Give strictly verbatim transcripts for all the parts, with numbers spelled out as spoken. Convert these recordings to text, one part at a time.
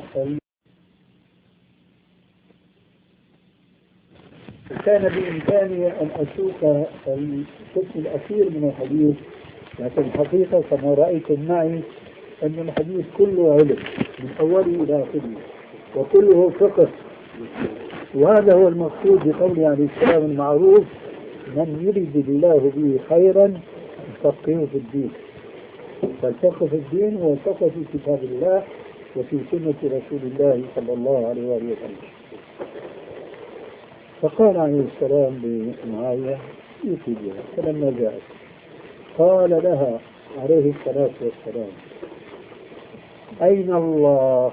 كان بإمكاني أن أسوق القسم الأخير من الحديث، لكن الحقيقة كما رأيتم معي أن الحديث كله علم من أوله إلى آخره وكله فقه، وهذا هو المقصود بقوله عليه السلام المعروف: من يريد الله به خيرا يفقهه في الدين. فالفقه في الدين هو الفقه في كتاب الله وفي سنة رسول الله صلى الله عليه وسلم. فقال عليه السلام لمعاوية: يأتي بها. فلما جاءت قال لها عليه الصلاة والسلام: أين الله؟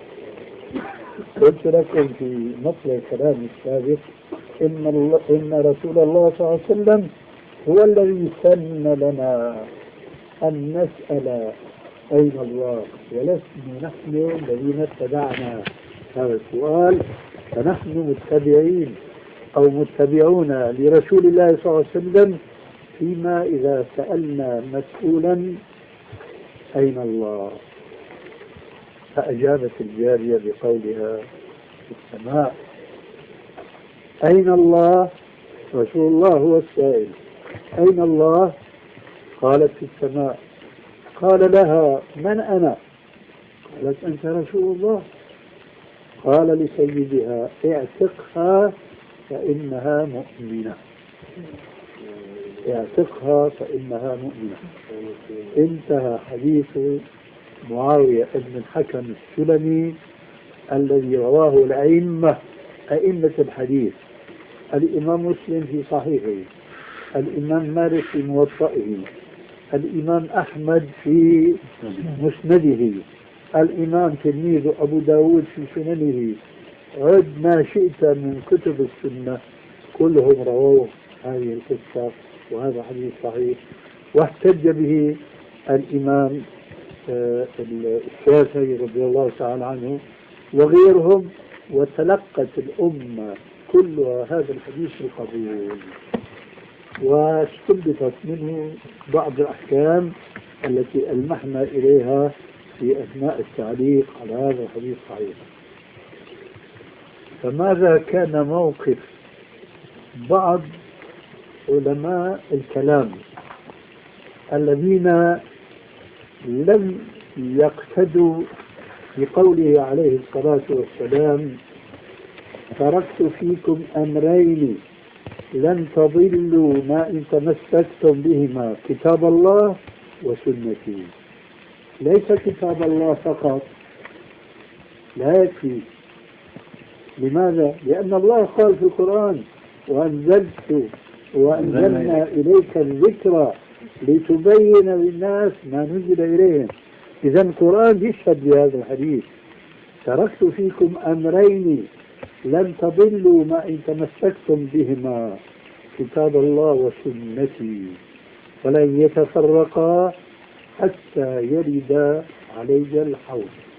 قلت لكم في نص الكلام السابق إن, الله إن رسول الله صلى الله عليه وسلم هو الذي سن لنا أن نسأل أين الله، ولسنا نحن الذين اتبعنا هذا السؤال، فنحن متبعين أو متبعون لرسول الله صلى الله عليه وسلم فيما إذا سألنا مسؤولا أين الله. فأجابت الجارية بقولها: في السماء. أين الله؟ رسول الله هو السائل. أين الله؟ قالت: في السماء. قال لها: من أنا؟ قالت: أنت رسول الله. قال لسيدها: اعتقها فإنها مؤمنة. اعتقها فإنها مؤمنة. انتهى حديث معاوية بن الحكم السلمي الذي رواه الأئمة أئمة الحديث: الإمام مسلم في صحيحه، الإمام مالك في موطئه، الإمام أحمد في مسنده، الإمام تلميذ أبو داود في سننه، عد ما شئت من كتب السنة كلهم رووا هذه القصة، وهذا حديث صحيح. واحتج به الإمام الشافعي رضي الله تعالى عنه وغيرهم، وتلقت الأمة كلها هذا الحديث القبول، واستنبطت منه بعض الأحكام التي ألمحنا إليها في أثناء التعليق على هذا الحديث الصحيح. فماذا كان موقف بعض علماء الكلام الذين لم يقتدوا بقوله عليه الصلاة والسلام: تركت فيكم أمرين لن تضلوا ما إن تمسكتم بهما، كتاب الله وسنتي. ليس كتاب الله فقط، لا يكفي. لماذا؟ لأن الله قال في القرآن: وأنزلت وأنزلنا إليك الذكر لتبين للناس ما نزل إليهم. إذا القرآن يشهد بهذا الحديث: تركت فيكم أمرين لن تضلوا ما إن تمسكتم بهما، كتاب الله وسنتي، ولن يتفرقا حتى يرد علي الحوض.